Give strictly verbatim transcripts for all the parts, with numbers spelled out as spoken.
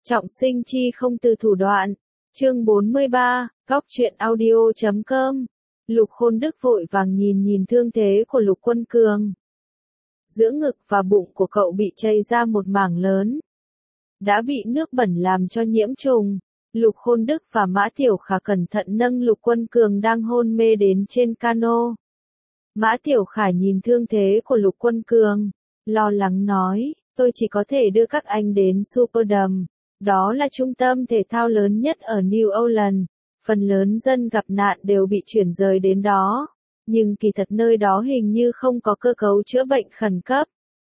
Trọng sinh chi không từ thủ đoạn. Chương bốn mươi ba, Góc truyện audio chấm com. Lục Khôn Đức vội vàng nhìn nhìn thương thế của Lục Quân Cường. Giữa ngực và bụng của cậu bị chảy ra một mảng lớn. Đã bị nước bẩn làm cho nhiễm trùng. Lục Khôn Đức và Mã Tiểu Khả cẩn thận nâng Lục Quân Cường đang hôn mê đến trên cano. Mã Tiểu Khả nhìn thương thế của Lục Quân Cường, lo lắng nói, tôi chỉ có thể đưa các anh đến Superdome. Đó là trung tâm thể thao lớn nhất ở New Orleans. Phần lớn dân gặp nạn đều bị chuyển rời đến đó. Nhưng kỳ thật nơi đó hình như không có cơ cấu chữa bệnh khẩn cấp.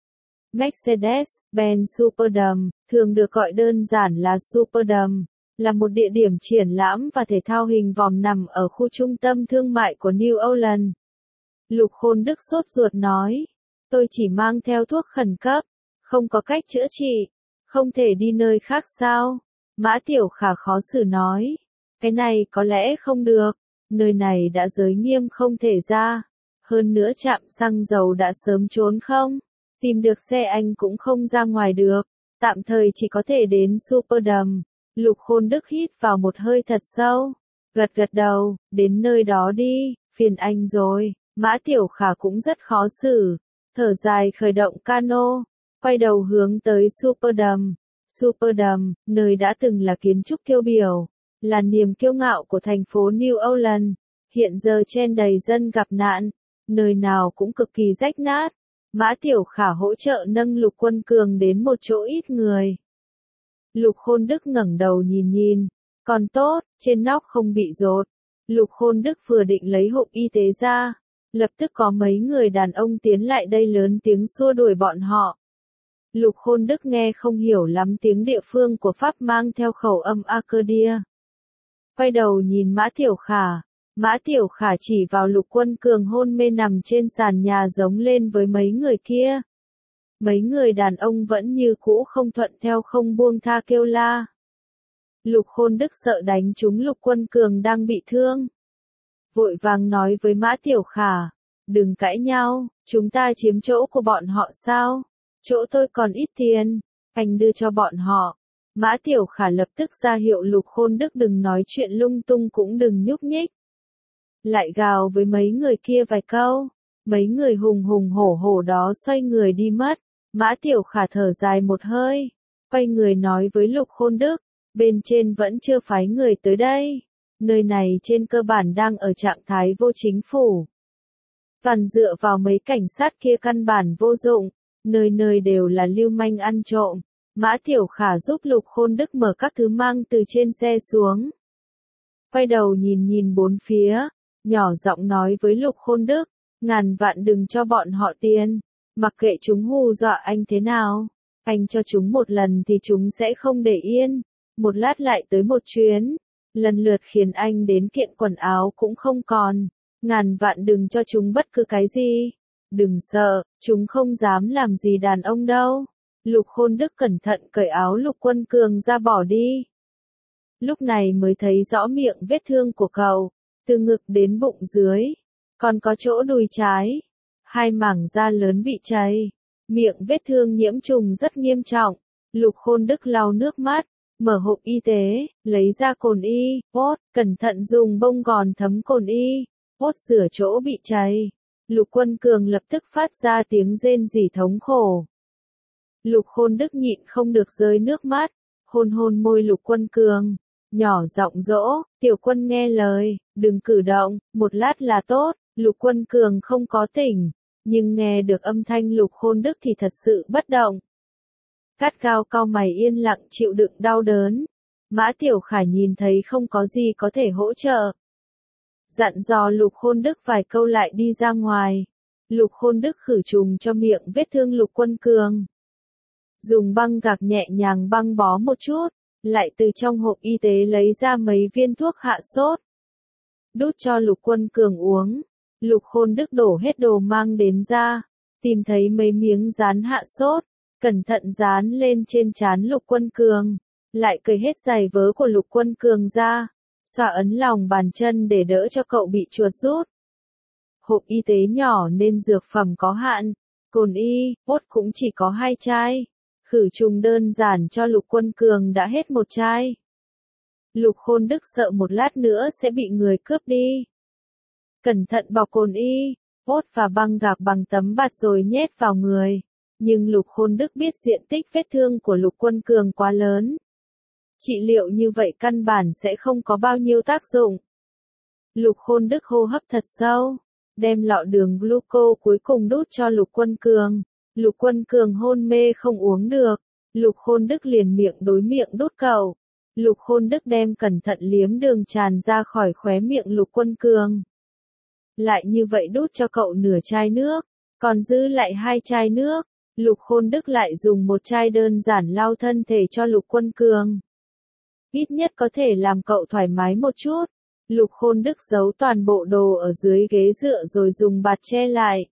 Mercedes-Benz Superdome, thường được gọi đơn giản là Superdome, là một địa điểm triển lãm và thể thao hình vòm nằm ở khu trung tâm thương mại của New Orleans. Lục Khôn Đức sốt ruột nói, tôi chỉ mang theo thuốc khẩn cấp, không có cách chữa trị, không thể đi nơi khác sao? Mã Tiểu Khả khó xử nói, cái này có lẽ không được, nơi này đã giới nghiêm không thể ra, hơn nữa trạm xăng dầu đã sớm trốn không, tìm được xe anh cũng không ra ngoài được, tạm thời chỉ có thể đến Superdome. Lục Khôn Đức hít vào một hơi thật sâu, gật gật đầu, đến nơi đó đi, phiền anh rồi. Mã Tiểu Khả cũng rất khó xử, thở dài khởi động cano, quay đầu hướng tới Superdome. Superdome, nơi đã từng là kiến trúc tiêu biểu, là niềm kiêu ngạo của thành phố New Orleans, hiện giờ chen đầy dân gặp nạn, nơi nào cũng cực kỳ rách nát. Mã Tiểu Khả hỗ trợ nâng Lục Quân Cường đến một chỗ ít người. Lục Khôn Đức ngẩng đầu nhìn nhìn, còn tốt, trên nóc không bị dột. Lục Khôn Đức vừa định lấy hộp y tế ra, lập tức có mấy người đàn ông tiến lại đây lớn tiếng xua đuổi bọn họ. Lục Khôn Đức nghe không hiểu lắm tiếng địa phương của Pháp mang theo khẩu âm Acadia. Quay đầu nhìn Mã Tiểu Khả, Mã Tiểu Khả chỉ vào Lục Quân Cường hôn mê nằm trên sàn nhà giống lên với mấy người kia. Mấy người đàn ông vẫn như cũ không thuận theo không buông tha kêu la. Lục Khôn Đức sợ đánh trúng Lục Quân Cường đang bị thương. Vội vàng nói với Mã Tiểu Khả, đừng cãi nhau, chúng ta chiếm chỗ của bọn họ sao? Chỗ tôi còn ít tiền, anh đưa cho bọn họ. Mã Tiểu Khả lập tức ra hiệu Lục Khôn Đức đừng nói chuyện lung tung cũng đừng nhúc nhích. Lại gào với mấy người kia vài câu, mấy người hùng hùng hổ hổ đó xoay người đi mất. Mã Tiểu Khả thở dài một hơi, quay người nói với Lục Khôn Đức, bên trên vẫn chưa phái người tới đây. Nơi này trên cơ bản đang ở trạng thái vô chính phủ. Toàn dựa vào mấy cảnh sát kia căn bản vô dụng, nơi nơi đều là lưu manh ăn trộm. Mã Tiểu Khả giúp Lục Khôn Đức mở các thứ mang từ trên xe xuống. Quay đầu nhìn nhìn bốn phía, nhỏ giọng nói với Lục Khôn Đức, ngàn vạn đừng cho bọn họ tiền, mặc kệ chúng hù dọa anh thế nào, anh cho chúng một lần thì chúng sẽ không để yên, một lát lại tới một chuyến. Lần lượt khiến anh đến kiện quần áo cũng không còn, ngàn vạn đừng cho chúng bất cứ cái gì. Đừng sợ, chúng không dám làm gì đàn ông đâu. Lục Khôn Đức cẩn thận cởi áo Lục Quân Cường ra bỏ đi. Lúc này mới thấy rõ miệng vết thương của cậu, từ ngực đến bụng dưới, còn có chỗ đùi trái. Hai mảng da lớn bị chảy, miệng vết thương nhiễm trùng rất nghiêm trọng. Lục Khôn Đức lau nước mắt, mở hộp y tế, lấy ra cồn y, bốt, cẩn thận dùng bông gòn thấm cồn y, bốt rửa chỗ bị chảy. Lục Quân Cường lập tức phát ra tiếng rên rỉ thống khổ. Lục Khôn Đức nhịn không được rơi nước mắt, hôn hôn môi Lục Quân Cường, nhỏ giọng dỗ, tiểu quân nghe lời, đừng cử động, một lát là tốt. Lục Quân Cường không có tỉnh, nhưng nghe được âm thanh Lục Khôn Đức thì thật sự bất động. Cát Gao cau mày yên lặng chịu đựng đau đớn. Mã Tiểu Khả nhìn thấy không có gì có thể hỗ trợ, dặn dò Lục Khôn Đức vài câu lại đi ra ngoài. Lục Khôn Đức khử trùng cho miệng vết thương Lục Quân Cường, dùng băng gạc nhẹ nhàng băng bó một chút, lại từ trong hộp y tế lấy ra mấy viên thuốc hạ sốt, đút cho Lục Quân Cường uống. Lục Khôn Đức đổ hết đồ mang đến ra, tìm thấy mấy miếng dán hạ sốt, cẩn thận dán lên trên trán Lục Quân Cường, lại cởi hết giày vớ của Lục Quân Cường ra, xoa ấn lòng bàn chân để đỡ cho cậu bị chuột rút. Hộp y tế nhỏ nên dược phẩm có hạn, cồn y, bốt cũng chỉ có hai chai. Khử trùng đơn giản cho Lục Quân Cường đã hết một chai. Lục Khôn Đức sợ một lát nữa sẽ bị người cướp đi. Cẩn thận bọc cồn y, bốt và băng gạc bằng tấm bạt rồi nhét vào người. Nhưng Lục Khôn Đức biết diện tích vết thương của Lục Quân Cường quá lớn. Trị liệu như vậy căn bản sẽ không có bao nhiêu tác dụng. Lục Khôn Đức hô hấp thật sâu, đem lọ đường gluco cuối cùng đút cho Lục Quân Cường. Lục Quân Cường hôn mê không uống được. Lục Khôn Đức liền miệng đối miệng đút cậu. Lục Khôn Đức đem cẩn thận liếm đường tràn ra khỏi khóe miệng Lục Quân Cường. Lại như vậy đút cho cậu nửa chai nước, còn dư lại hai chai nước. Lục Khôn Đức lại dùng một chai đơn giản lau thân thể cho Lục Quân Cường. Ít nhất có thể làm cậu thoải mái một chút. Lục Khôn Đức giấu toàn bộ đồ ở dưới ghế dựa rồi dùng bạt che lại.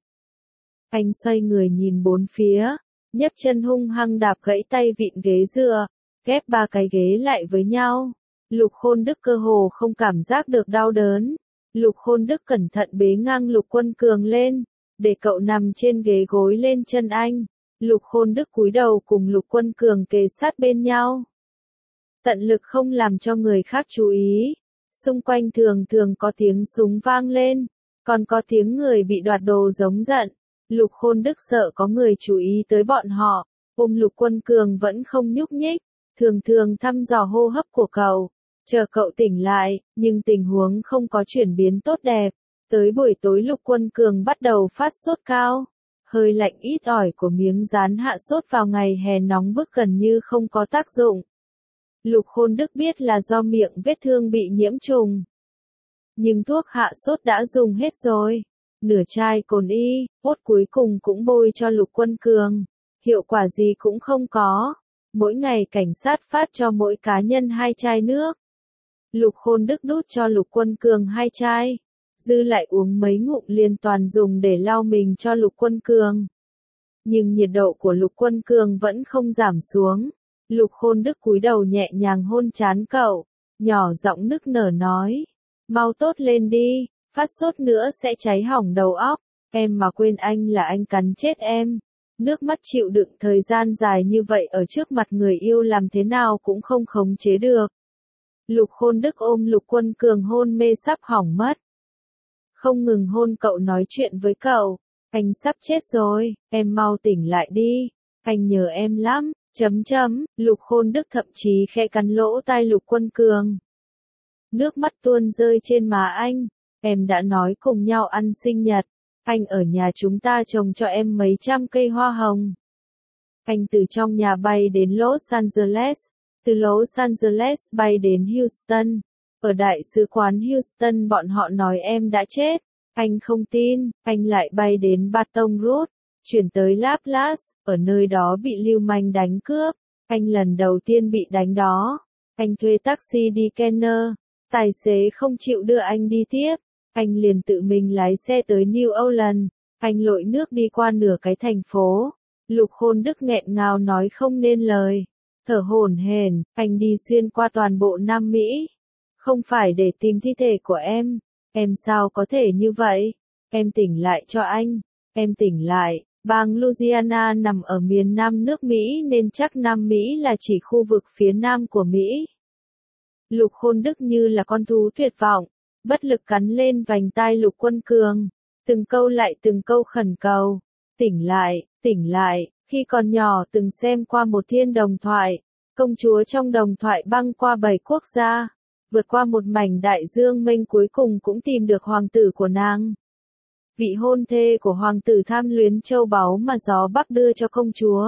Anh xoay người nhìn bốn phía, nhấc chân hung hăng đạp gãy tay vịn ghế dựa, ghép ba cái ghế lại với nhau. Lục Khôn Đức cơ hồ không cảm giác được đau đớn. Lục Khôn Đức cẩn thận bế ngang Lục Quân Cường lên, để cậu nằm trên ghế gối lên chân anh. Lục Khôn Đức cúi đầu cùng Lục Quân Cường kề sát bên nhau. Tận lực không làm cho người khác chú ý. Xung quanh thường thường có tiếng súng vang lên, còn có tiếng người bị đoạt đồ giống giận. Lục Khôn Đức sợ có người chú ý tới bọn họ, ôm Lục Quân Cường vẫn không nhúc nhích, thường thường thăm dò hô hấp của cậu, chờ cậu tỉnh lại, nhưng tình huống không có chuyển biến tốt đẹp. Tới buổi tối Lục Quân Cường bắt đầu phát sốt cao, hơi lạnh ít ỏi của miếng dán hạ sốt vào ngày hè nóng bức gần như không có tác dụng. Lục Khôn Đức biết là do miệng vết thương bị nhiễm trùng. Nhưng thuốc hạ sốt đã dùng hết rồi. Nửa chai cồn y, bốt cuối cùng cũng bôi cho Lục Quân Cường. Hiệu quả gì cũng không có. Mỗi ngày cảnh sát phát cho mỗi cá nhân hai chai nước. Lục Khôn Đức đút cho Lục Quân Cường hai chai. Dư lại uống mấy ngụm liền toàn dùng để lau mình cho Lục Quân Cường. Nhưng nhiệt độ của Lục Quân Cường vẫn không giảm xuống. Lục Khôn Đức cúi đầu nhẹ nhàng hôn trán cậu, nhỏ giọng nức nở nói. Mau tốt lên đi, phát sốt nữa sẽ cháy hỏng đầu óc, em mà quên anh là anh cắn chết em. Nước mắt chịu đựng thời gian dài như vậy ở trước mặt người yêu làm thế nào cũng không khống chế được. Lục Khôn Đức ôm Lục Quân Cường hôn mê sắp hỏng mất. Không ngừng hôn cậu nói chuyện với cậu, anh sắp chết rồi, em mau tỉnh lại đi, anh nhớ em lắm. Chấm chấm, Lục Khôn Đức thậm chí khẽ cắn lỗ tai Lục Quân Cường. Nước mắt tuôn rơi trên má anh, em đã nói cùng nhau ăn sinh nhật, anh ở nhà chúng ta trồng cho em mấy trăm cây hoa hồng. Anh từ trong nhà bay đến Los Angeles, từ Los Angeles bay đến Houston. Ở đại sứ quán Houston bọn họ nói em đã chết, anh không tin, anh lại bay đến Baton Rouge. Chuyển tới Laplace, ở nơi đó bị lưu manh đánh cướp. Anh lần đầu tiên bị đánh đó. Anh thuê taxi đi Kenner. Tài xế không chịu đưa anh đi tiếp. Anh liền tự mình lái xe tới New Orleans. Anh lội nước đi qua nửa cái thành phố. Lục Khôn Đức nghẹn ngào nói không nên lời. Thở hổn hển, anh đi xuyên qua toàn bộ Nam Mỹ. Không phải để tìm thi thể của em. Em sao có thể như vậy? Em tỉnh lại cho anh. Em tỉnh lại. Bang Louisiana nằm ở miền Nam nước Mỹ nên chắc Nam Mỹ là chỉ khu vực phía Nam của Mỹ. Lục Khôn Đức như là con thú tuyệt vọng, bất lực cắn lên vành tai Lục Quân Cường, từng câu lại từng câu khẩn cầu, tỉnh lại, tỉnh lại, khi còn nhỏ từng xem qua một thiên đồng thoại, công chúa trong đồng thoại băng qua bảy quốc gia, vượt qua một mảnh đại dương mênh cuối cùng cũng tìm được hoàng tử của nàng. Vị hôn thê của hoàng tử tham luyến châu báu mà gió bắc đưa cho công chúa.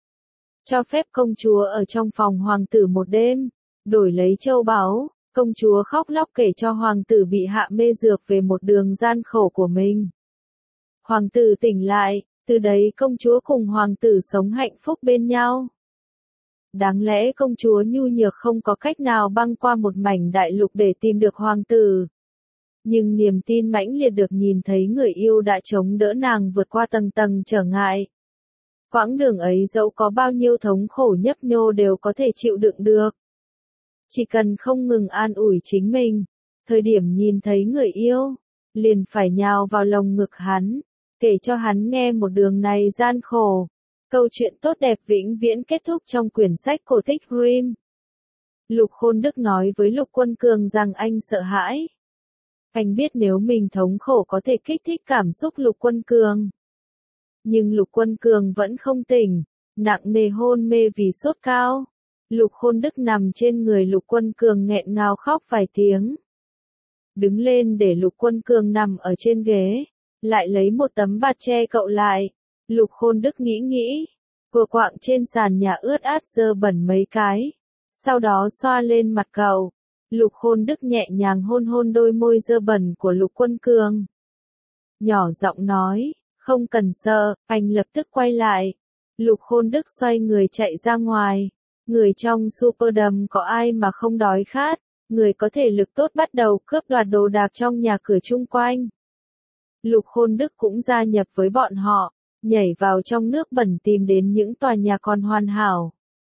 Cho phép công chúa ở trong phòng hoàng tử một đêm, đổi lấy châu báu, công chúa khóc lóc kể cho hoàng tử bị hạ mê dược về một đường gian khổ của mình. Hoàng tử tỉnh lại, từ đấy công chúa cùng hoàng tử sống hạnh phúc bên nhau. Đáng lẽ công chúa nhu nhược không có cách nào băng qua một mảnh đại lục để tìm được hoàng tử. Nhưng niềm tin mãnh liệt được nhìn thấy người yêu đã chống đỡ nàng vượt qua tầng tầng trở ngại. Quãng đường ấy dẫu có bao nhiêu thống khổ nhấp nhô đều có thể chịu đựng được. Chỉ cần không ngừng an ủi chính mình, thời điểm nhìn thấy người yêu, liền phải nhào vào lồng ngực hắn, kể cho hắn nghe một đường này gian khổ. Câu chuyện tốt đẹp vĩnh viễn kết thúc trong quyển sách cổ tích Grimm. Lục Khôn Đức nói với Lục Quân Cường rằng anh sợ hãi. Anh biết nếu mình thống khổ có thể kích thích cảm xúc Lục Quân Cường. Nhưng Lục Quân Cường vẫn không tỉnh, nặng nề hôn mê vì sốt cao. Lục Khôn Đức nằm trên người Lục Quân Cường nghẹn ngào khóc vài tiếng. Đứng lên để Lục Quân Cường nằm ở trên ghế, lại lấy một tấm bạt che cậu lại. Lục Khôn Đức nghĩ nghĩ, cua quạng trên sàn nhà ướt át dơ bẩn mấy cái, sau đó xoa lên mặt cậu. Lục Khôn Đức nhẹ nhàng hôn hôn đôi môi dơ bẩn của Lục Quân Cường. Nhỏ giọng nói, không cần sợ, anh lập tức quay lại. Lục Khôn Đức xoay người chạy ra ngoài. Người trong Superdome có ai mà không đói khát, người có thể lực tốt bắt đầu cướp đoạt đồ đạc trong nhà cửa chung quanh. Lục Khôn Đức cũng gia nhập với bọn họ, nhảy vào trong nước bẩn tìm đến những tòa nhà còn hoàn hảo.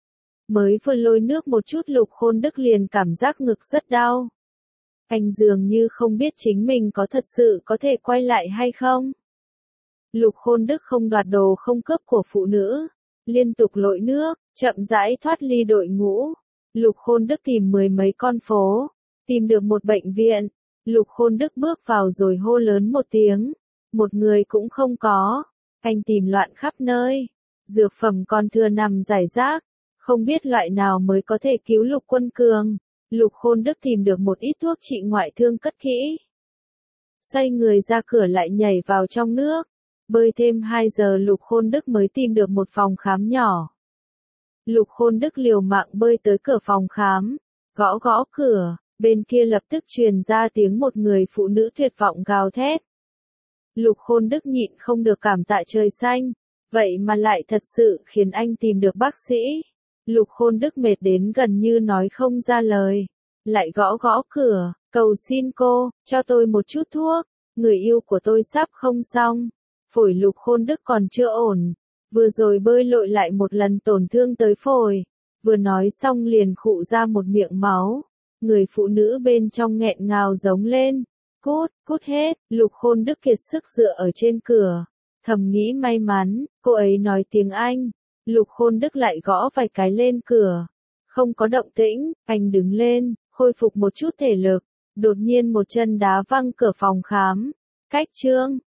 Mới vừa lôi nước một chút Lục Khôn Đức liền cảm giác ngực rất đau. Anh dường như không biết chính mình có thật sự có thể quay lại hay không. Lục Khôn Đức không đoạt đồ không cướp của phụ nữ, liên tục lội nước, chậm rãi thoát ly đội ngũ. Lục Khôn Đức tìm mười mấy con phố, tìm được một bệnh viện. Lục Khôn Đức bước vào rồi hô lớn một tiếng, một người cũng không có. Anh tìm loạn khắp nơi, dược phẩm còn thừa nằm rải rác, không biết loại nào mới có thể cứu Lục Quân Cường. Lục Khôn Đức tìm được một ít thuốc trị ngoại thương cất kỹ. Xoay người ra cửa lại nhảy vào trong nước, bơi thêm hai giờ Lục Khôn Đức mới tìm được một phòng khám nhỏ. Lục Khôn Đức liều mạng bơi tới cửa phòng khám, gõ gõ cửa, bên kia lập tức truyền ra tiếng một người phụ nữ tuyệt vọng gào thét. Lục Khôn Đức nhịn không được cảm tạ trời xanh, vậy mà lại thật sự khiến anh tìm được bác sĩ. Lục Khôn Đức mệt đến gần như nói không ra lời, lại gõ gõ cửa, cầu xin cô, cho tôi một chút thuốc, người yêu của tôi sắp không xong. Phổi Lục Khôn Đức còn chưa ổn, vừa rồi bơi lội lại một lần tổn thương tới phổi, vừa nói xong liền khụ ra một miệng máu. Người phụ nữ bên trong nghẹn ngào giống lên, cút, cút hết. Lục Khôn Đức kiệt sức dựa ở trên cửa, thầm nghĩ may mắn, cô ấy nói tiếng Anh. Lục Khôn Đức lại gõ vài cái lên cửa, không có động tĩnh. Anh đứng lên, khôi phục một chút thể lực, đột nhiên một chân đá văng cửa phòng khám. Cách chương